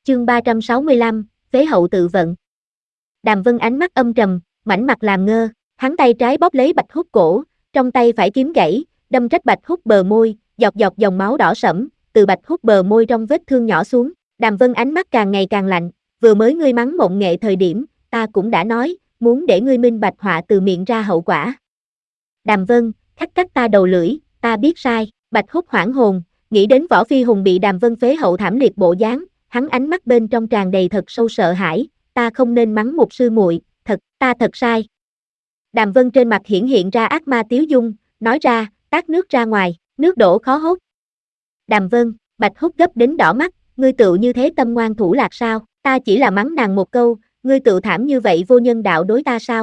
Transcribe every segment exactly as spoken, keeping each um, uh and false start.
Chương ba trăm sáu mươi lăm, phế hậu tự vận. Đàm Vân ánh mắt âm trầm, mảnh mặt làm ngơ, hắn tay trái bóp lấy Bạch Húc cổ, trong tay phải kiếm gãy, đâm rách Bạch Húc bờ môi, giọt giọt dòng máu đỏ sẫm, từ Bạch Húc bờ môi trong vết thương nhỏ xuống. Đàm Vân ánh mắt càng ngày càng lạnh, vừa mới ngươi mắng Mộng Nghệ thời điểm, ta cũng đã nói, muốn để ngươi minh bạch họa từ miệng ra hậu quả. Đàm Vân, cắt cắt ta đầu lưỡi, ta biết sai. Bạch Húc hoảng hồn, nghĩ đến Võ Phi Hùng bị Đàm Vân phế hậu thảm liệt bộ dáng, hắn ánh mắt bên trong tràn đầy thật sâu sợ hãi, ta không nên mắng một sư muội, thật, ta thật sai. Đàm Vân trên mặt hiển hiện ra ác ma tiếu dung, nói ra, tát nước ra ngoài, nước đổ khó hốt. Đàm Vân, Bạch Húc gấp đến đỏ mắt, ngươi tự như thế tâm ngoan thủ lạc sao, ta chỉ là mắng nàng một câu, ngươi tự thảm như vậy vô nhân đạo đối ta sao?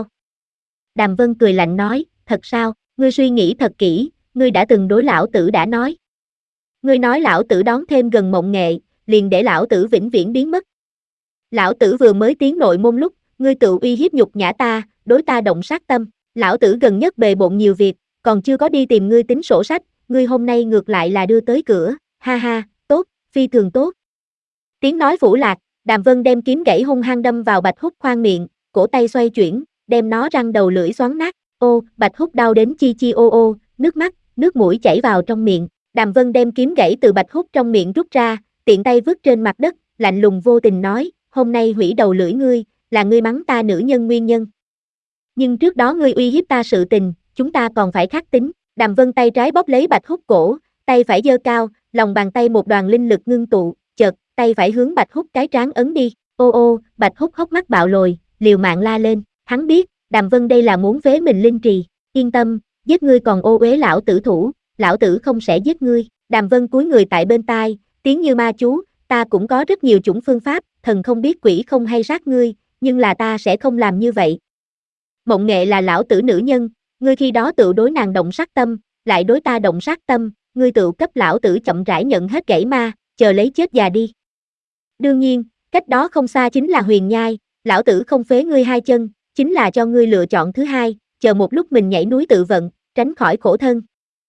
Đàm Vân cười lạnh nói, thật sao, ngươi suy nghĩ thật kỹ, ngươi đã từng đối lão tử đã nói. Ngươi nói lão tử đón thêm gần Mộng Nghệ, liền để lão tử vĩnh viễn biến mất. Lão tử vừa mới tiến nội môn lúc, ngươi tự uy hiếp nhục nhã ta, đối ta động sát tâm, lão tử gần nhất bề bộn nhiều việc, còn chưa có đi tìm ngươi tính sổ sách, ngươi hôm nay ngược lại là đưa tới cửa, ha ha, tốt, phi thường tốt. Tiếng nói vũ lạc, Đàm Vân đem kiếm gãy hung hăng đâm vào Bạch Húc khoang miệng, cổ tay xoay chuyển, đem nó răng đầu lưỡi xoắn nát, ô, Bạch Húc đau đến chi chi ô ô, nước mắt, nước mũi chảy vào trong miệng. Đàm Vân đem kiếm gãy từ Bạch Húc trong miệng rút ra, tiện tay vứt trên mặt đất, lạnh lùng vô tình nói, hôm nay hủy đầu lưỡi ngươi, là ngươi mắng ta nữ nhân nguyên nhân. Nhưng trước đó ngươi uy hiếp ta sự tình, chúng ta còn phải khắc tính. Đàm Vân tay trái bóp lấy Bạch Húc cổ, tay phải giơ cao, lòng bàn tay một đoàn linh lực ngưng tụ, chợt, tay phải hướng Bạch Húc cái trán ấn đi. Ô ô, Bạch Húc hốc mắt bạo lồi, liều mạng la lên, hắn biết, Đàm Vân đây là muốn phế mình linh trì, yên tâm, giết ngươi còn ô uế lão tử thủ, lão tử không sẽ giết ngươi. Đàm Vân cúi người tại bên tai, tiếng như ma chú, ta cũng có rất nhiều chủng phương pháp, thần không biết quỷ không hay sát ngươi, nhưng là ta sẽ không làm như vậy. Mộng Nghệ là lão tử nữ nhân, ngươi khi đó tự đối nàng động sát tâm, lại đối ta động sát tâm, ngươi tự cấp lão tử chậm rãi nhận hết gãy ma, chờ lấy chết già đi. Đương nhiên, cách đó không xa chính là Huyền Nhai, lão tử không phế ngươi hai chân, chính là cho ngươi lựa chọn thứ hai, chờ một lúc mình nhảy núi tự vận, tránh khỏi khổ thân.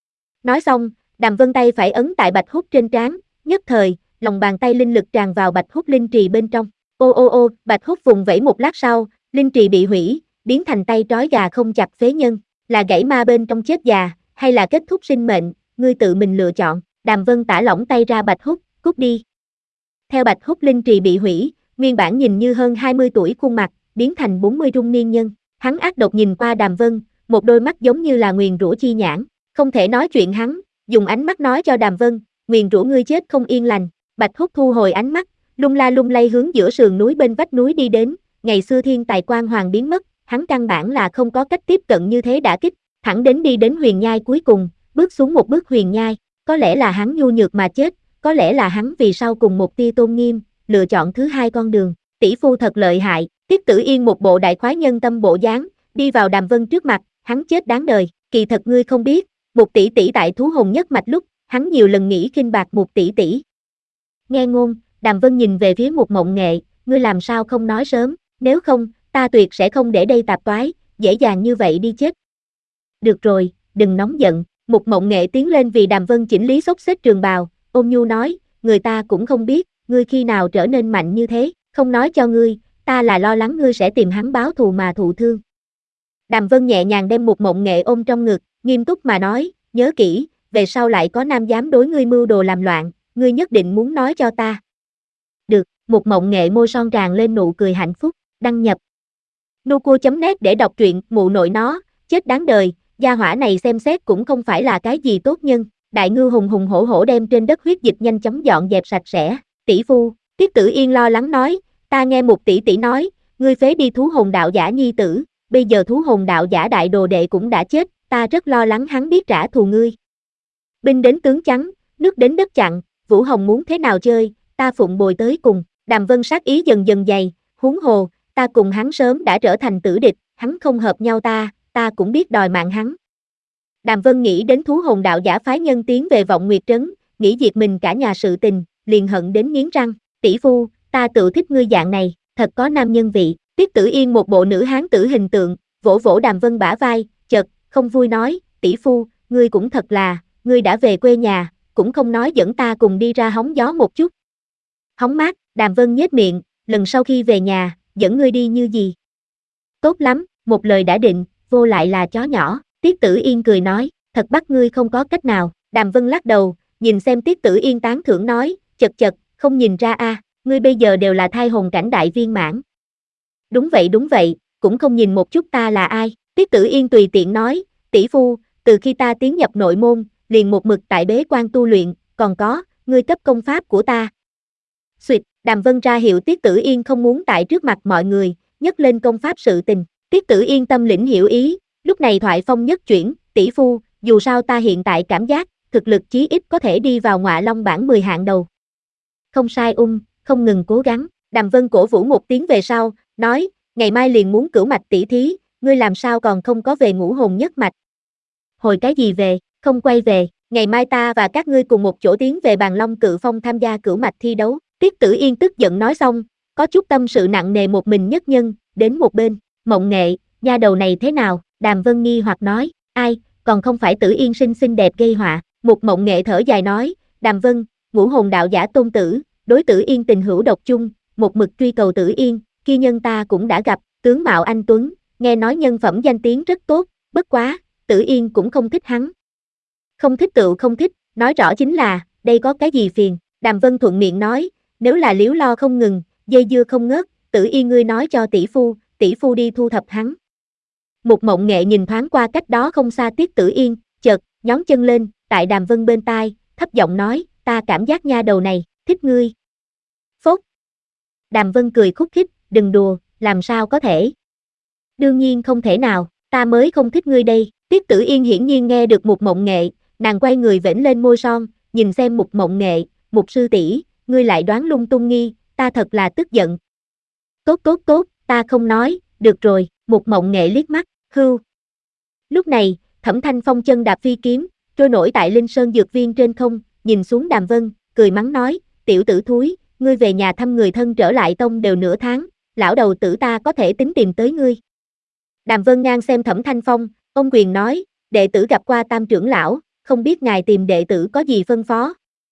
Nói xong, Đàm Vân tay phải ấn tại Bạch Húc trên trán, nhất thời, lòng bàn tay linh lực tràn vào Bạch Húc linh trì bên trong. Ô ô ô, Bạch Húc vùng vẫy một lát sau, linh trì bị hủy, biến thành tay trói gà không chặt phế nhân, là gãy ma bên trong chết già, hay là kết thúc sinh mệnh, ngươi tự mình lựa chọn. Đàm Vân tả lỏng tay ra Bạch Húc, cút đi. Theo Bạch Húc linh trì bị hủy, nguyên bản nhìn như hơn hai mươi tuổi khuôn mặt, biến thành bốn mươi trung niên nhân, hắn ác độc nhìn qua Đàm Vân, một đôi mắt giống như là nguyền rủa chi nhãn, không thể nói chuyện hắn, dùng ánh mắt nói cho Đàm Vân, nguyền rủa ngươi chết không yên lành. Bạch Húc thu hồi ánh mắt, lung la lung lay hướng giữa sườn núi bên vách núi đi đến, ngày xưa thiên tài quan hoàng biến mất, hắn căn bản là không có cách tiếp cận như thế đả kích, thẳng đến đi đến Huyền Nhai cuối cùng, bước xuống một bước Huyền Nhai, có lẽ là hắn nhu nhược mà chết, có lẽ là hắn vì sau cùng một tia tôn nghiêm, lựa chọn thứ hai con đường. Tỷ phu thật lợi hại. Tiết Tử Yên một bộ đại khoái nhân tâm bộ dáng, đi vào Đàm Vân trước mặt, hắn chết đáng đời, kỳ thật ngươi không biết, Mục tỷ tỷ tại thú hồn nhất mạch lúc, hắn nhiều lần nghĩ khinh bạc Mục tỷ tỷ. Nghe ngôn, Đàm Vân nhìn về phía Mục Mộng Nghệ, ngươi làm sao không nói sớm, nếu không, ta tuyệt sẽ không để đây tạp toái, dễ dàng như vậy đi chết. Được rồi, đừng nóng giận. Mục Mộng Nghệ tiến lên vì Đàm Vân chỉnh lý xốc xếp trường bào, ôn nhu nói, người ta cũng không biết, ngươi khi nào trở nên mạnh như thế, không nói cho ngươi, ta là lo lắng ngươi sẽ tìm hắn báo thù mà thụ thương. Đàm Vân nhẹ nhàng đem Mục Mộng Nghệ ôm trong ngực, nghiêm túc mà nói, nhớ kỹ, về sau lại có nam dám đối ngươi mưu đồ làm loạn, ngươi nhất định muốn nói cho ta. Được, Mục Mộng Nghệ môi son tràn lên nụ cười hạnh phúc, đăng nhập. nucua chấm net để đọc truyện, mụ nội nó, chết đáng đời, gia hỏa này xem xét cũng không phải là cái gì tốt nhân. Đại ngư hùng hùng hổ hổ đem trên đất huyết dịch nhanh chóng dọn dẹp sạch sẽ, tỷ phu, Tiết Tử Yên lo lắng nói, ta nghe một tỷ tỷ nói, ngươi phế đi thú hồn đạo giả nhi tử, bây giờ thú hồn đạo giả đại đồ đệ cũng đã chết, ta rất lo lắng hắn biết trả thù ngươi. Binh đến tướng trắng, nước đến đất chặn, Vũ Hồng muốn thế nào chơi, ta phụng bồi tới cùng. Đàm Vân sát ý dần dần dày, huống hồ, ta cùng hắn sớm đã trở thành tử địch, hắn không hợp nhau ta, ta cũng biết đòi mạng hắn. Đàm Vân nghĩ đến thú hồn đạo giả phái nhân tiến về Vọng Nguyệt Trấn, nghĩ diệt mình cả nhà sự tình, liền hận đến nghiến răng, tỷ phu, ta tự thích ngươi dạng này, thật có nam nhân vị. Tiết Tử Yên một bộ nữ hán tử hình tượng, vỗ vỗ Đàm Vân bả vai, chợt, không vui nói, tỷ phu, ngươi cũng thật là, ngươi đã về quê nhà, cũng không nói dẫn ta cùng đi ra hóng gió một chút. Hóng mát, Đàm Vân nhếch miệng, lần sau khi về nhà, dẫn ngươi đi như gì? Tốt lắm, một lời đã định, vô lại là chó nhỏ, Tiết Tử Yên cười nói, thật bắt ngươi không có cách nào, Đàm Vân lắc đầu, nhìn xem Tiết Tử Yên tán thưởng nói, chật chật, không nhìn ra a, à, ngươi bây giờ đều là thai hồn cảnh đại viên mãn. Đúng vậy đúng vậy, cũng không nhìn một chút ta là ai, Tiết Tử Yên tùy tiện nói, tỷ phu, từ khi ta tiến nhập nội môn, liền một mực tại bế quan tu luyện, còn có, ngươi cấp công pháp của ta. Xuyệt, Đàm Vân ra hiệu Tiết Tử Yên không muốn tại trước mặt mọi người, nhấc lên công pháp sự tình, Tiết Tử Yên tâm lĩnh hiểu ý, lúc này thoại phong nhất chuyển, tỷ phu, dù sao ta hiện tại cảm giác, thực lực chí ít có thể đi vào ngọa long bảng mười hạng đầu. Không sai ung, không ngừng cố gắng, Đàm Vân cổ vũ một tiếng về sau, nói, ngày mai liền muốn cửu mạch tỷ thí, ngươi làm sao còn không có về ngũ hồn nhất mạch. Hồi cái gì về, không quay về, ngày mai ta và các ngươi cùng một chỗ tiến về Bàn Long Cự Phong tham gia cửu mạch thi đấu, Tiết Tử Yên tức giận nói xong, có chút tâm sự nặng nề một mình nhất nhân, đến một bên, Mộng Nghệ, nha đầu này thế nào, Đàm Vân nghi hoặc nói, ai, còn không phải Tử Yên xinh xinh đẹp gây họa, một Mộng Nghệ thở dài nói, Đàm Vân, ngũ hồn đạo giả tôn tử, đối Tử Yên tình hữu độc chung, một mực truy cầu Tử Yên, kia nhân ta cũng đã gặp, tướng mạo anh tuấn, nghe nói nhân phẩm danh tiếng rất tốt, bất quá, Tử Yên cũng không thích hắn. Không thích tựu không thích, nói rõ chính là, đây có cái gì phiền, Đàm Vân thuận miệng nói, nếu là liếu lo không ngừng, dây dưa không ngớt, Tử Yên ngươi nói cho tỷ phu, tỷ phu đi thu thập hắn. Một Mộng Nghệ nhìn thoáng qua cách đó không xa Tiết Tử Yên, chợt, nhón chân lên, tại Đàm Vân bên tai, thấp giọng nói, ta cảm giác nha đầu này, thích ngươi. Phốt. Đàm Vân cười khúc khích, đừng đùa, làm sao có thể. Đương nhiên không thể nào, ta mới không thích ngươi đây, Tiết Tử Yên hiển nhiên nghe được Một Mộng Nghệ, nàng quay người vểnh lên môi son, nhìn xem Một Mộng Nghệ, Một sư tỷ, ngươi lại đoán lung tung nghi, ta thật là tức giận. Tốt tốt tốt, ta không nói, được rồi, Một Mộng Nghệ liếc mắt, hưu. Lúc này, Thẩm Thanh Phong chân đạp phi kiếm, trôi nổi tại Linh Sơn Dược Viên trên không, nhìn xuống Đàm Vân, cười mắng nói, tiểu tử thúi, ngươi về nhà thăm người thân trở lại tông đều nửa tháng, lão đầu tử ta có thể tính tìm tới ngươi. Đàm Vân ngang xem Thẩm Thanh Phong, ông quyền nói, đệ tử gặp qua Tam trưởng lão, không biết ngài tìm đệ tử có gì phân phó.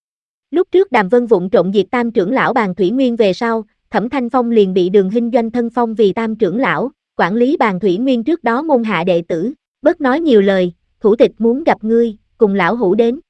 Lúc trước Đàm Vân vụng trộm diệt Tam trưởng lão Bàn Thủy Nguyên về sau, Thẩm Thanh Phong liền bị Đường Hinh Doanh thân phong vì Tam trưởng lão, quản lý Bàn Thủy Nguyên trước đó môn hạ đệ tử, bớt nói nhiều lời, thủ tịch muốn gặp ngươi, cùng lão hủ đến.